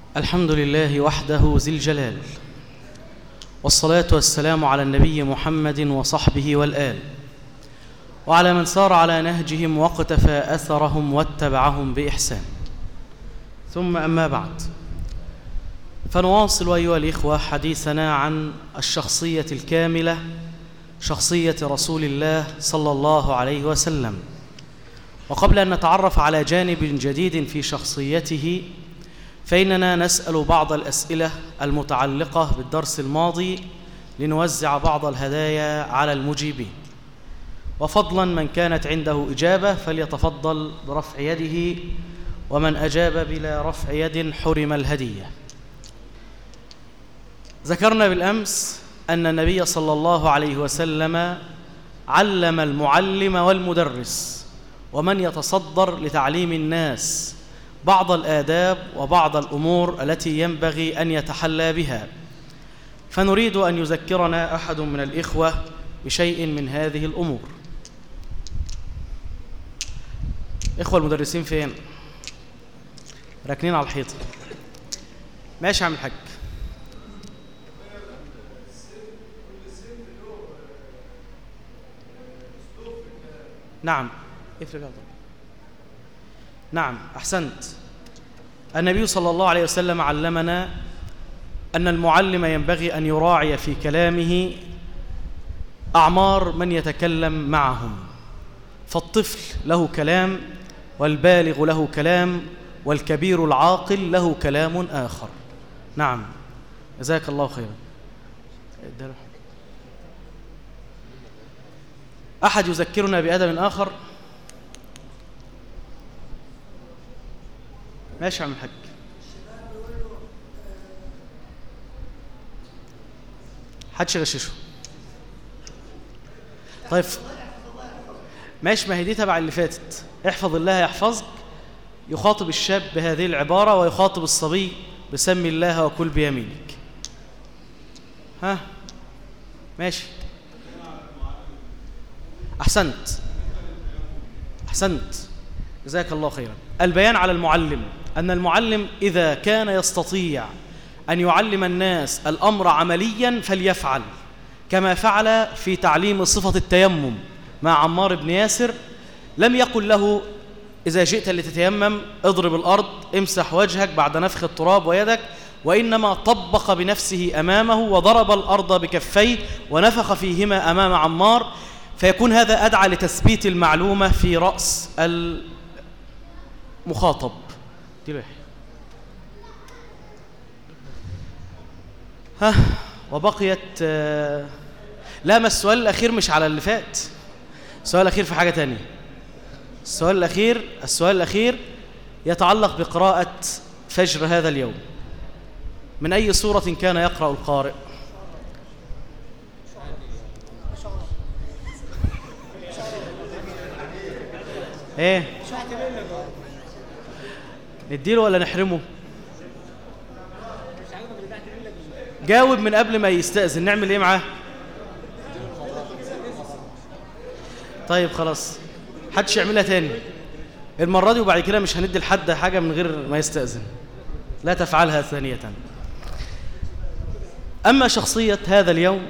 الحمد لله وحده ذي الجلال، والصلاة والسلام على النبي محمد وصحبه والآل، وعلى من سار على نهجهم واقتفى أثرهم واتبعهم بإحسان. ثم أما بعد، فنواصل أيها الإخوة حديثنا عن الشخصية الكاملة، شخصية رسول الله صلى الله عليه وسلم. وقبل أن نتعرف على جانب جديد في شخصيته، فإننا نسأل بعض الأسئلة المتعلقة بالدرس الماضي لنوزع بعض الهدايا على المجيبين. وفضلا من كانت عنده إجابة فليتفضل برفع يده، ومن أجاب بلا رفع يد حرم الهدية. ذكرنا بالأمس أن النبي صلى الله عليه وسلم علم المعلم والمدرس ومن يتصدر لتعليم الناس بعض الآداب وبعض الأمور التي ينبغي أن يتحلى بها. فنريد أن يذكرنا أحد من الإخوة بشيء من هذه الأمور. إخوة المدرسين فين؟ راكنين على الحيطة. ماشي عم الحاج. نعم نعم، أحسنت. النبي صلى الله عليه وسلم علمنا أن المعلم ينبغي أن يراعي في كلامه أعمار من يتكلم معهم، فالطفل له كلام، والبالغ له كلام، والكبير العاقل له كلام آخر. نعم، جزاك الله خيرا. أحد يذكرنا بأدب آخر؟ ماشي عم الحاج. حدش يغششه. طيب ماشي، ما هي دي تبع اللي فاتت. احفظ الله يحفظك. يخاطب الشاب بهذه العبارة، ويخاطب الصبي بسم الله وكل بيمينك. ها ماشي، أحسنت أحسنت، جزاك الله خيرا. البيان على المعلم أن المعلم إذا كان يستطيع أن يعلم الناس الأمر عمليا فليفعل، كما فعل في تعليم صفة التيمم مع عمار بن ياسر. لم يقل له إذا جئت لتتيمم اضرب الأرض، امسح وجهك بعد نفخ التراب ويدك، وإنما طبق بنفسه أمامه وضرب الأرض بكفيه ونفخ فيهما أمام عمار، فيكون هذا أدعى لتثبيت المعلومة في رأس المخاطب. ها، وبقيت لا، ما السؤال الأخير مش على اللي فات، السؤال الأخير في حاجة تانية. السؤال الأخير يتعلق بقراءة فجر هذا اليوم. من أي سورة كان يقرأ القارئ؟ ايه، نديله ولا نحرمه؟ جاوب من قبل ما يستأذن. نعمل ايه معاه؟ طيب خلاص، حدش يعملها تاني المرة دي، وبعد كده مش هندي لحد حاجة من غير ما يستأذن. لا تفعلها ثانية. أما شخصية هذا اليوم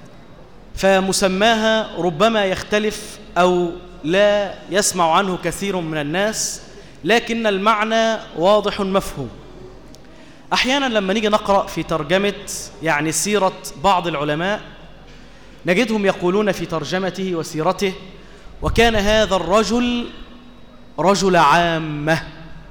فمسماها ربما يختلف أو لا يسمع عنه كثير من الناس، لكن المعنى واضح مفهوم. أحيانا لما نيجي نقرأ في ترجمة يعني سيرة بعض العلماء، نجدهم يقولون في ترجمته وسيرته: وكان هذا الرجل رجل عامة.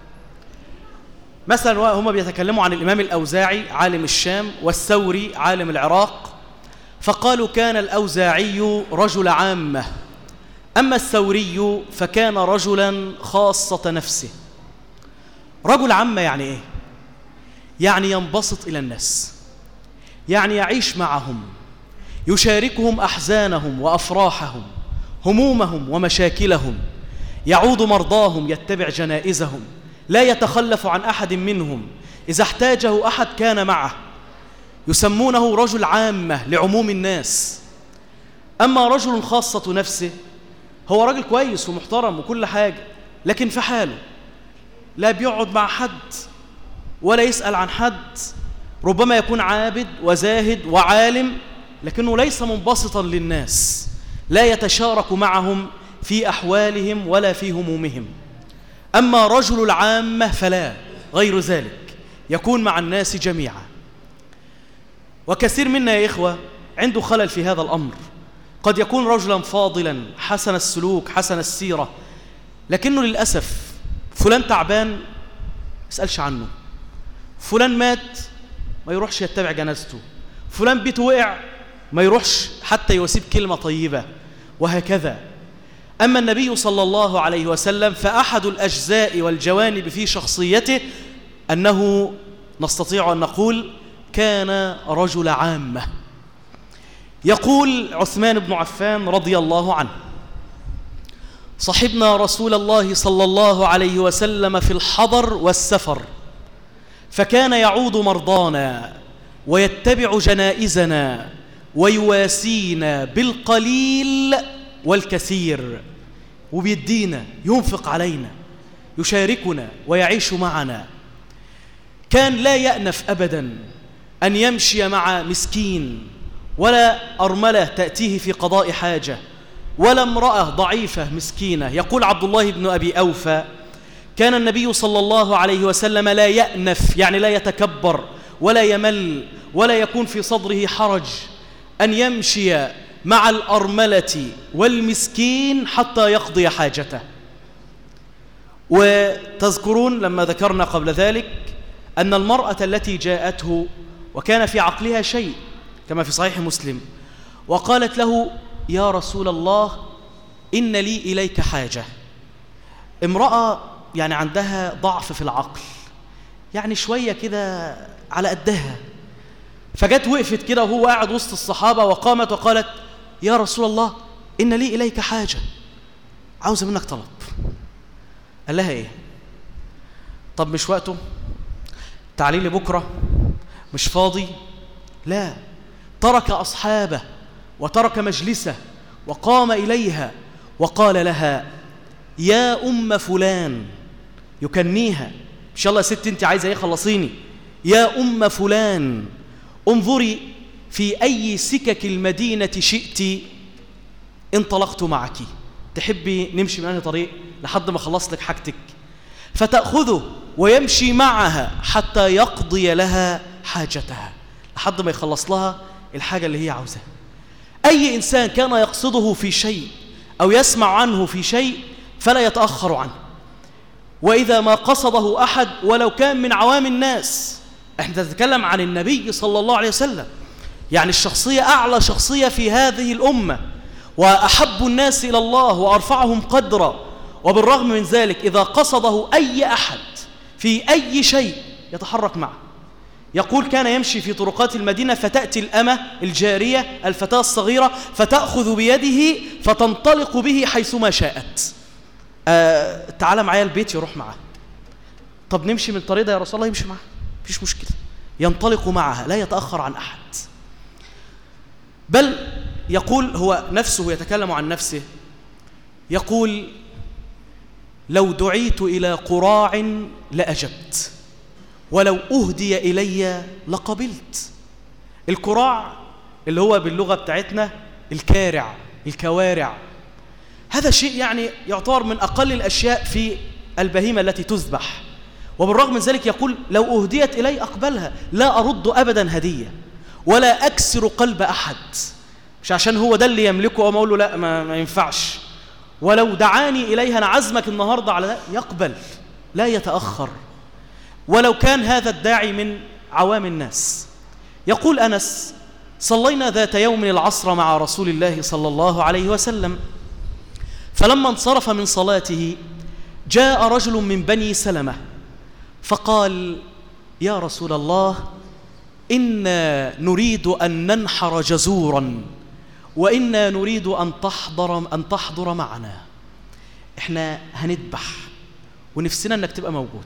مثلا هم بيتكلموا عن الإمام الأوزاعي عالم الشام، والثوري عالم العراق، فقالوا كان الأوزاعي رجل عامة، أما الثوري فكان رجلا خاصة نفسه. رجل عامة يعني إيه؟ يعني ينبسط إلى الناس، يعني يعيش معهم، يشاركهم أحزانهم وأفراحهم، همومهم ومشاكلهم، يعود مرضاهم، يتبع جنائزهم، لا يتخلف عن أحد منهم، إذا احتاجه أحد كان معه. يسمونه رجل عامة لعموم الناس. أما رجل خاصة نفسه هو راجل كويس ومحترم وكل حاجة، لكن في حاله، لا بيقعد مع حد ولا يسأل عن حد، ربما يكون عابد وزاهد وعالم لكنه ليس منبسطا للناس، لا يتشارك معهم في أحوالهم ولا في همومهم. أما رجل العامة فلا، غير ذلك يكون مع الناس جميعا. وكثير منا يا إخوة عنده خلل في هذا الأمر. قد يكون رجلا فاضلا حسن السلوك حسن السيرة، لكنه للأسف فلان تعبان ما يسألش عنه، فلان مات ما يروحش يتبع جنازته، فلان بيته وقع ما يروحش حتى يواسيب كلمة طيبة، وهكذا. أما النبي صلى الله عليه وسلم فأحد الأجزاء والجوانب في شخصيته أنه نستطيع أن نقول كان رجل عامة. يقول عثمان بن عفان رضي الله عنه: صحبنا رسول الله صلى الله عليه وسلم في الحضر والسفر، فكان يعود مرضانا ويتبع جنائزنا ويواسينا بالقليل والكثير، وبيدينا ينفق علينا يشاركنا ويعيش معنا. كان لا يأنف أبدا أن يمشي مع مسكين ولا أرملة تأتيه في قضاء حاجة ولا امرأة ضعيفة مسكينة. يقول عبد الله بن أبي أوفى: كان النبي صلى الله عليه وسلم لا يأنف، يعني لا يتكبر ولا يمل ولا يكون في صدره حرج أن يمشي مع الأرملة والمسكين حتى يقضي حاجته. وتذكرون لما ذكرنا قبل ذلك أن المرأة التي جاءته وكان في عقلها شيء كما في صحيح مسلم، وقالت له: يا رسول الله إن لي إليك حاجة. امرأة يعني عندها ضعف في العقل، يعني شوية كده على قدها، فجت وقفت كده وهو قاعد وسط الصحابة وقامت وقالت: يا رسول الله إن لي إليك حاجة، عاوزة منك طلب. قال لها: إيه؟ طب مش وقته؟ تعالي لي بكرة؟ مش فاضي؟ لا، ترك أصحابه وترك مجلسه وقام إليها وقال لها: يا أم فلان، يكنيها، إن شاء الله يا ست أنت عايزة إيه خلصيني، يا أم فلان انظري في أي سكك المدينة شئت انطلقت معك، تحبي نمشي من أي طريق لحد ما خلص لك حاجتك؟ فتأخذه ويمشي معها حتى يقضي لها حاجتها، لحد ما يخلص لها الحاجة اللي هي عاوزاها. أي إنسان كان يقصده في شيء أو يسمع عنه في شيء فلا يتأخر عنه، وإذا ما قصده أحد ولو كان من عوام الناس، احنا نتكلم عن النبي صلى الله عليه وسلم، يعني الشخصية أعلى شخصية في هذه الأمة وأحب الناس إلى الله وأرفعهم قدرا، وبالرغم من ذلك إذا قصده أي أحد في أي شيء يتحرك معه. يقول: كان يمشي في طرقات المدينة فتأتي الأمة الجارية الفتاة الصغيرة فتأخذ بيده فتنطلق به حيثما شاءت. تعال معايا البيت، يروح معها. طب نمشي من الطريق ده يا رسول الله، يمشي معها، مفيش مشكلة، ينطلق معها لا يتأخر عن أحد. بل يقول هو نفسه يتكلم عن نفسه، يقول: لو دعيت إلى قراع لأجبت ولو أهدي إلي لقبلت. القراع اللي هو باللغة بتاعتنا الكارع، الكوارع، هذا شيء يعني يعتبر من أقل الأشياء في البهيمة التي تذبح، وبالرغم من ذلك يقول: لو أهديت إلي أقبلها، لا أرد أبدا هدية ولا أكسر قلب أحد، مش عشان هو ده اللي يملكه وما أقول له لا ما ينفعش، ولو دعاني إليها أنا عزمك النهاردة على ده يقبل، لا يتأخر ولو كان هذا الداعي من عوام الناس. يقول أنس: صلينا ذات يوم العصر مع رسول الله صلى الله عليه وسلم، فلما انصرف من صلاته جاء رجل من بني سلمة فقال: يا رسول الله إنا نريد أن ننحر جزورا وإنا نريد أن تحضر معنا، إحنا هنذبح ونفسنا أنك تبقى موجود.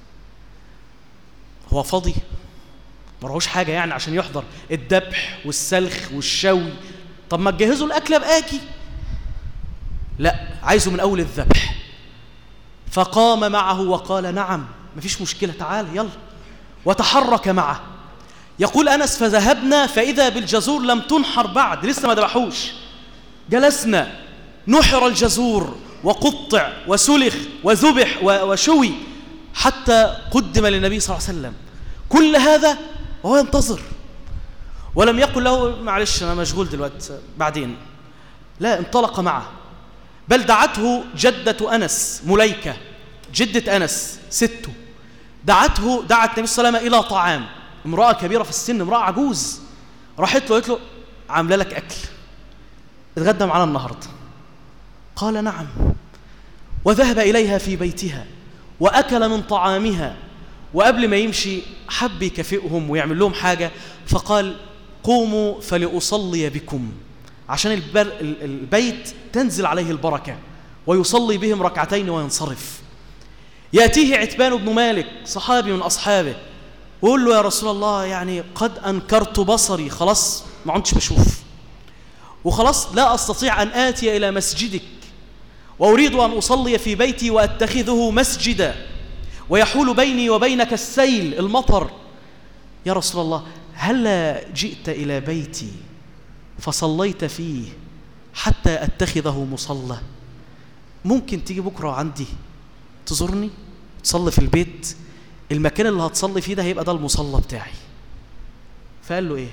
هو فاضي مرهوش حاجة يعني عشان يحضر الذبح والسلخ والشوي، طب ما تجهزوا الأكل أبقاكي، لا عايزه من أول الذبح. فقام معه وقال: نعم مفيش مشكلة، تعال يلا. وتحرك معه. يقول أنس فذهبنا فإذا بالجزور لم تنحر بعد، لسه ما ذبحوش. جلسنا نحر الجزور وقطع وسلخ وذبح وشوي حتى قدم للنبي صلى الله عليه وسلم. كل هذا وهو ينتظر، ولم يقل له معلش أنا مشغول دلوقتي بعدين، لا، انطلق معه. بل دعته جدة أنس مليكة، جدة أنس سته، دعت النبي صلى الله عليه وسلم إلى طعام. امرأة كبيرة في السن، امرأة عجوز، راحت له قالت له عامله لك أكل، اتغدى معنا النهاردة. قال نعم، وذهب إليها في بيتها وأكل من طعامها، وقبل ما يمشي حب يكافئهم ويعمل لهم حاجة، فقال قوموا فلأصلي بكم، عشان البيت تنزل عليه البركة، ويصلي بهم ركعتين وينصرف. يأتيه عتبان بن مالك صحابي من أصحابه ويقول له يا رسول الله يعني قد أنكرت بصري، خلاص ما عدتش بشوف، وخلاص لا أستطيع أن آتي إلى مسجدك، وأريد أن أصلي في بيتي وأتخذه مسجدا، ويحول بيني وبينك السيل المطر. يا رسول الله هل جئت إلى بيتي فصليت فيه حتى أتخذه مصلى؟ ممكن تيجي بكرة عندي تزورني تصلي في البيت، المكان اللي هتصلي فيه ده هيبقى ده المصلى بتاعي. فقال له إيه؟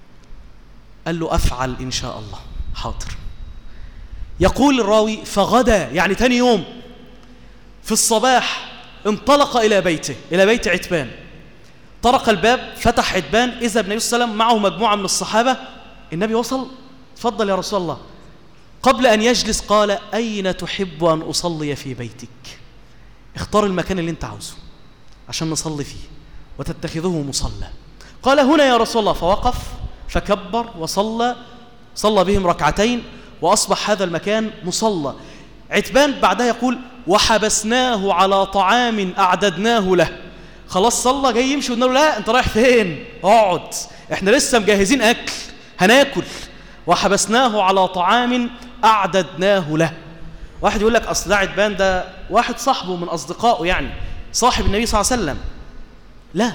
قال له أفعل إن شاء الله، حاضر. يقول الراوي فغدا، يعني تاني يوم في الصباح انطلق إلى بيته، إلى بيت عتبان. طرق الباب، فتح عتبان، إذا النبي صلى الله عليه وسلم معه مجموعة من الصحابة. النبي وصل، تفضل يا رسول الله. قبل أن يجلس قال أين تحب أن أصلي في بيتك؟ اختار المكان اللي انت عاوزه عشان نصلي فيه وتتخذه مصلى. قال هنا يا رسول الله، فوقف فكبر وصلى، صلى بهم ركعتين، وأصبح هذا المكان مصلى. عتبان بعدها يقول وحبسناه على طعام أعددناه له. خلاص صلى، جاي يمشي وقلنا له لا انت رايح فين؟ اقعد، احنا لسه مجهزين أكل هناكل. وحبسناه على طعام أعددناه له. واحد يقول لك أصل ده عتبان ده واحد صاحبه من أصدقائه، يعني صاحب النبي صلى الله عليه وسلم. لا،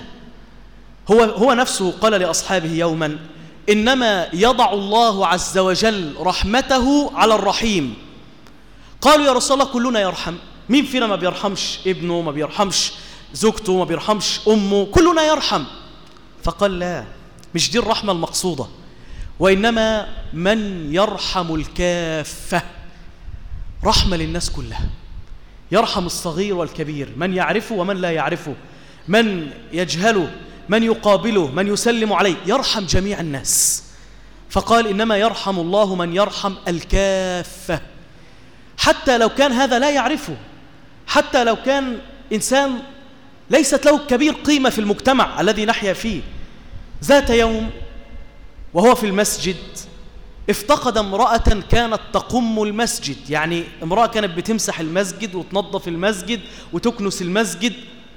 هو نفسه قال لأصحابه يوما إنما يضع الله عز وجل رحمته على الرحيم. قالوا يا رسول الله كلنا يرحم، مين فينا ما بيرحمش ابنه، ما بيرحمش زوجته، ما بيرحمش أمه، كلنا يرحم. فقال لا، مش دي الرحمة المقصودة، وإنما من يرحم الكافة، رحمة للناس كلها، يرحم الصغير والكبير، من يعرفه ومن لا يعرفه، من يجهله، من يقابله، من يسلم عليه، يرحم جميع الناس. فقال إنما يرحم الله من يرحم الكافة، حتى لو كان هذا لا يعرفه، حتى لو كان إنسان ليست له كبير قيمة في المجتمع الذي نحيا فيه. ذات يوم وهو في المسجد افتقد امرأة كانت تقم المسجد، يعني امرأة كانت بتمسح المسجد وتنظف المسجد وتكنس المسجد.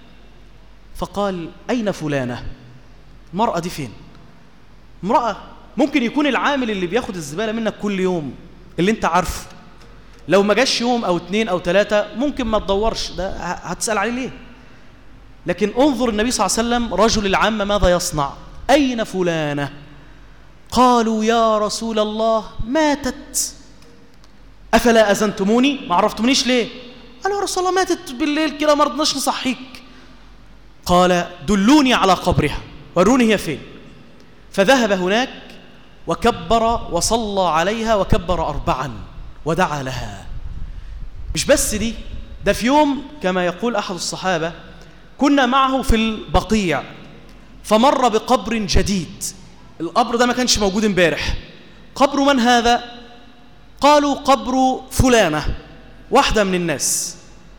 فقال أين فلانة؟ المرأة دي فين؟ امرأة ممكن يكون العامل اللي بياخد الزبالة منك كل يوم اللي انت عارفه، لو ما جاش يوم أو 2 أو 3 ممكن ما تدورش، ده هتسأل عليه ليه؟ لكن انظر النبي صلى الله عليه وسلم رجل العامة ماذا يصنع؟ أين فلانة؟ قالوا يا رسول الله ماتت. أفلا أذنتموني؟ ما عرفتمونيش ليه؟ قالوا يا رسول الله ماتت بالليل كده ما رضناش نصحيك. قال دلوني على قبرها، وروني هي فين. فذهب هناك وكبر وصلى عليها وكبر 4 ودعا لها. مش بس دي، ده في يوم كما يقول أحد الصحابة كنا معه في البقيع فمر بقبر جديد، القبر ده ما كانش موجود امبارح. قبر من هذا؟ قالوا قبر فلانة، واحدة من الناس.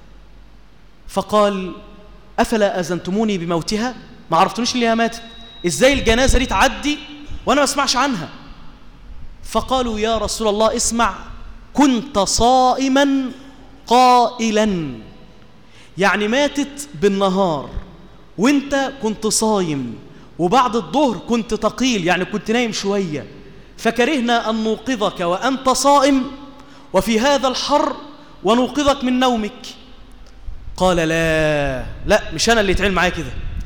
فقال أفلا أذنتموني بموتها؟ ما عرفتونيش اللي هي ماتت، إزاي الجنازة دي تعدي وأنا ما اسمعش عنها؟ فقالوا يا رسول الله اسمع، كنت صائما قائلا، يعني ماتت بالنهار وانت كنت صايم، وبعد الظهر كنت تقيل يعني كنت نايم شوية، فكرهنا أن نوقظك وأنت صائم وفي هذا الحر ونوقظك من نومك. قال لا مش أنا اللي يتعامل معايا كده،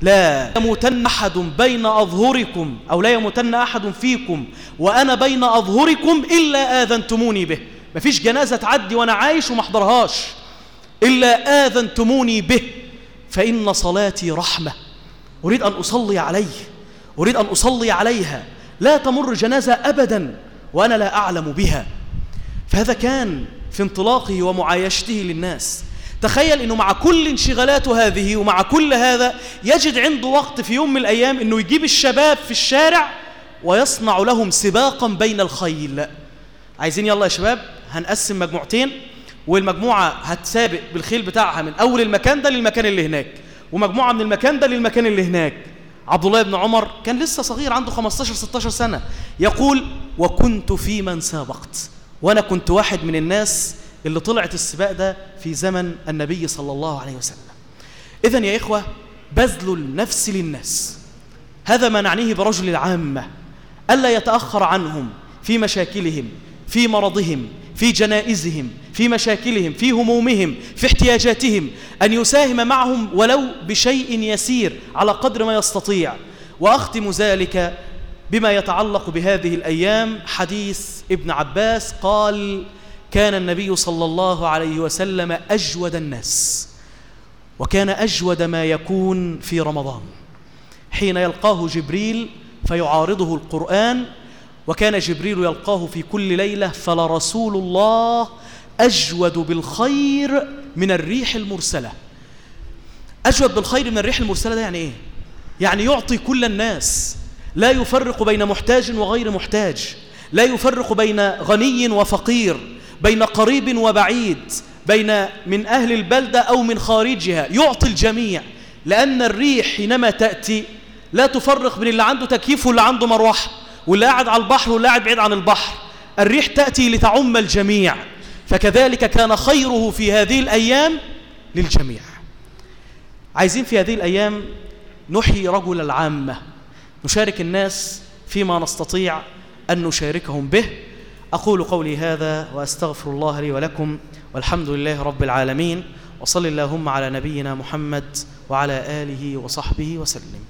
لا يموتن أحد بين أظهركم أو لا يموتن أحد فيكم وأنا بين أظهركم إلا آذنتموني به. مفيش جنازة تعدي وأنا عايش وما احضرهاش إلا آذنتموني به، فإن صلاتي رحمة، أريد أن أصلي عليه، أريد أن أصلي عليها، لا تمر جنازة أبدا وأنا لا أعلم بها. فهذا كان في انطلاقه ومعايشته للناس. تخيل أنه مع كل انشغالاته هذه ومع كل هذا يجد عنده وقت في يوم من الأيام أنه يجيب الشباب في الشارع ويصنع لهم سباقا بين الخيل. عايزين يلا يا شباب هنقسم مجموعتين، والمجموعة هتسابق بالخيل بتاعها من أول المكان ده للمكان اللي هناك، ومجموعة من المكان ده للمكان اللي هناك. عبد الله بن عمر كان لسه صغير عنده 15-16 سنة، يقول وكنت في من سابقت، وأنا كنت واحد من الناس اللي طلعت السباق ده في زمن النبي صلى الله عليه وسلم. إذن يا إخوة بذل النفس للناس هذا ما نعنيه برجل العامة، ألا يتأخر عنهم في مشاكلهم، في مرضهم، في جنائزهم، في مشاكلهم، في همومهم، في احتياجاتهم، أن يساهم معهم ولو بشيء يسير على قدر ما يستطيع. وأختم ذلك بما يتعلق بهذه الأيام. حديث ابن عباس قال كان النبي صلى الله عليه وسلم أجود الناس، وكان أجود ما يكون في رمضان حين يلقاه جبريل فيعارضه القرآن، وكان جبريل يلقاه في كل ليلة فلرسول الله أجود بالخير من الريح المرسلة. أجود بالخير من الريح المرسلة ده يعني إيه؟ يعني يعطي كل الناس، لا يفرق بين محتاج وغير محتاج، لا يفرق بين غني وفقير، بين قريب وبعيد، بين من أهل البلدة أو من خارجها، يعطي الجميع. لأن الريح حينما تأتي لا تفرق بين اللي عنده تكييف واللي عنده مروحة، واللي قاعد على البحر واللي قاعد بعيد عن البحر. الريح تأتي لتعم الجميع، فكذلك كان خيره في هذه الأيام للجميع. عايزين في هذه الأيام نحيي رجل العامة، نشارك الناس فيما نستطيع أن نشاركهم به. أقول قولي هذا وأستغفر الله لي ولكم، والحمد لله رب العالمين، وصل اللهم على نبينا محمد وعلى آله وصحبه وسلم.